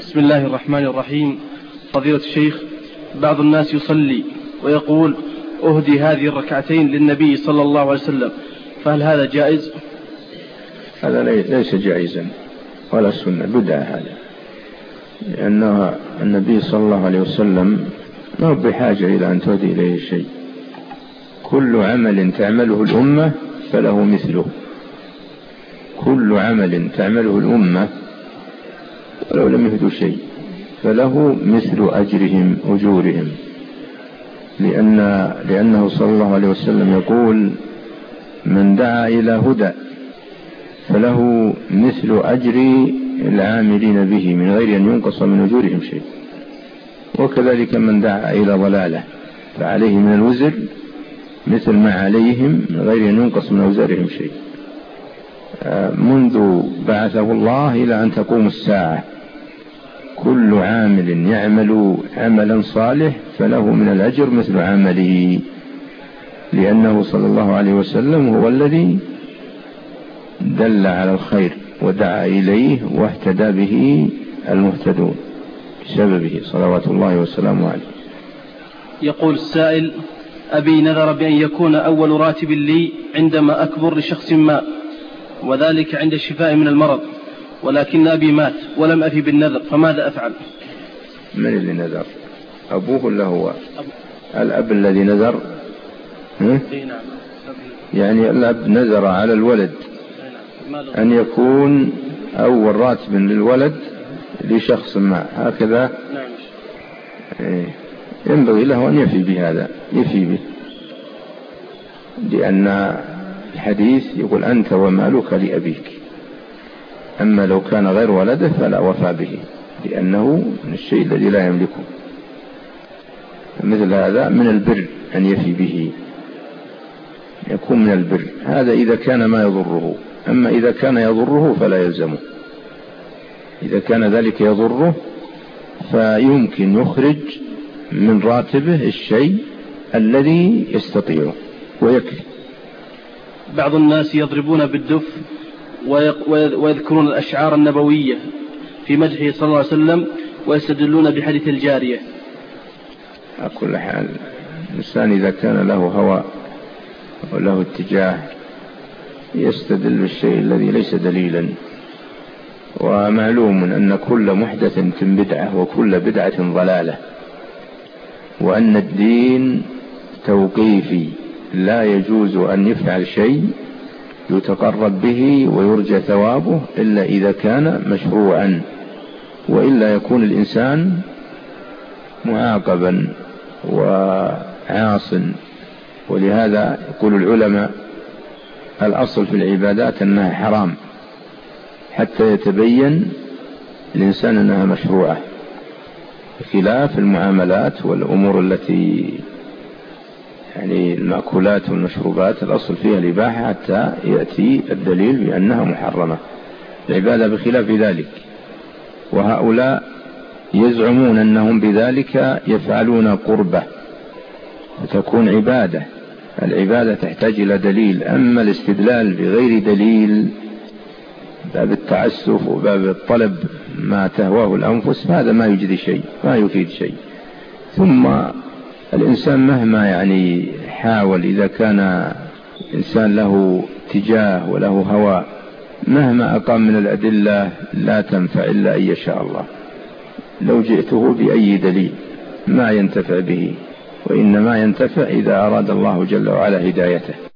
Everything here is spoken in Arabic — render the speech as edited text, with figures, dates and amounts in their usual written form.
بسم الله الرحمن الرحيم. فضيلة الشيخ، بعض الناس يصلي ويقول أهدي هذه الركعتين للنبي صلى الله عليه وسلم، فهل هذا جائز؟ هذا ليس جائزا ولا سنة، بدعة هذا، لأن النبي صلى الله عليه وسلم ما هو بحاجة إلى أن تهدي إليه شيء. كل عمل تعمله الأمة فله مثله، كل عمل تعمله الأمة ولو لم يهدوا شيء فله مثل أجورهم، لأنه صلى الله عليه وسلم يقول من دعا إلى هدى فله مثل أجر العاملين به من غير أن ينقص من أجورهم شيء، وكذلك من دعا إلى ضلالة فعليه من الوزر مثل ما عليهم من غير أن ينقص من أوزارهم شيء، منذ بعثه الله إلى أن تقوم الساعة. كل عامل يعمل عملا صالح فله من الأجر مثل عمله، لأنه صلى الله عليه وسلم هو الذي دل على الخير ودعا إليه واهتدى به المهتدون بسببه صلوات الله وسلامه عليه. يقول السائل: أبي نذر بأن يكون أول راتب لي عندما أكبر لشخص ما، وذلك عند الشفاء من المرض، ولكن أبي مات ولم أفي بالنذر، فماذا أفعل؟ من اللي نذر؟ أبوه ولا هو؟ الأب الذي نذر؟ يعني الأب نذر على الولد أن يكون أول راتب للولد لشخص ما، هكذا ينبغي له أن يفي بهذا، يفي به، لأن الحديث يقول أنت ومالك لأبيك، أما لو كان غير ولده فلا وفى به، لأنه من الشيء الذي لا يملكه. مثل هذا من البر أن يفي به، يكون من البر هذا إذا كان ما يضره، أما إذا كان يضره فلا يلزمه. إذا كان ذلك يضره فيمكن يخرج من راتبه الشيء الذي يستطيعه ويكفي. بعض الناس يضربون بالدف ويذكرون الأشعار النبوية في مدحه صلى الله عليه وسلم ويستدلون بحديث الجارية. على كل حال الإنسان إذا كان له هوى وله اتجاه يستدل بالشيء الذي ليس دليلا، ومعلوم أن كل محدثة بدعة وكل بدعة ضلالة، وأن الدين توقيفي لا يجوز أن يفعل شيء يتقرب به ويرجى ثوابه إلا إذا كان مشروعا، وإلا يكون الإنسان معاقبا وعاصا. ولهذا يقول العلماء الأصل في العبادات أنها حرام حتى يتبين الإنسان أنها مشروعة، بخلاف المعاملات والأمور التي يعني المأكولات والمشروبات الأصل فيها الإباحة حتى يأتي الدليل بأنها محرمة. العبادة بخلاف ذلك، وهؤلاء يزعمون أنهم بذلك يفعلون قربة وتكون عبادة. العبادة تحتاج إلى دليل، أما الاستدلال بغير دليل باب التعسف وباب الطلب ما تهواه الأنفس هذا ما يجدي شيء، ما يفيد شيء. ثم الإنسان مهما يعني حاول، إذا كان إنسان له اتجاه وله هوى مهما أقام من الأدلة لا تنفع إلا أن يشاء الله. لو جئته بأي دليل ما ينتفع به، وإنما ينتفع إذا أراد الله جل وعلا هدايته.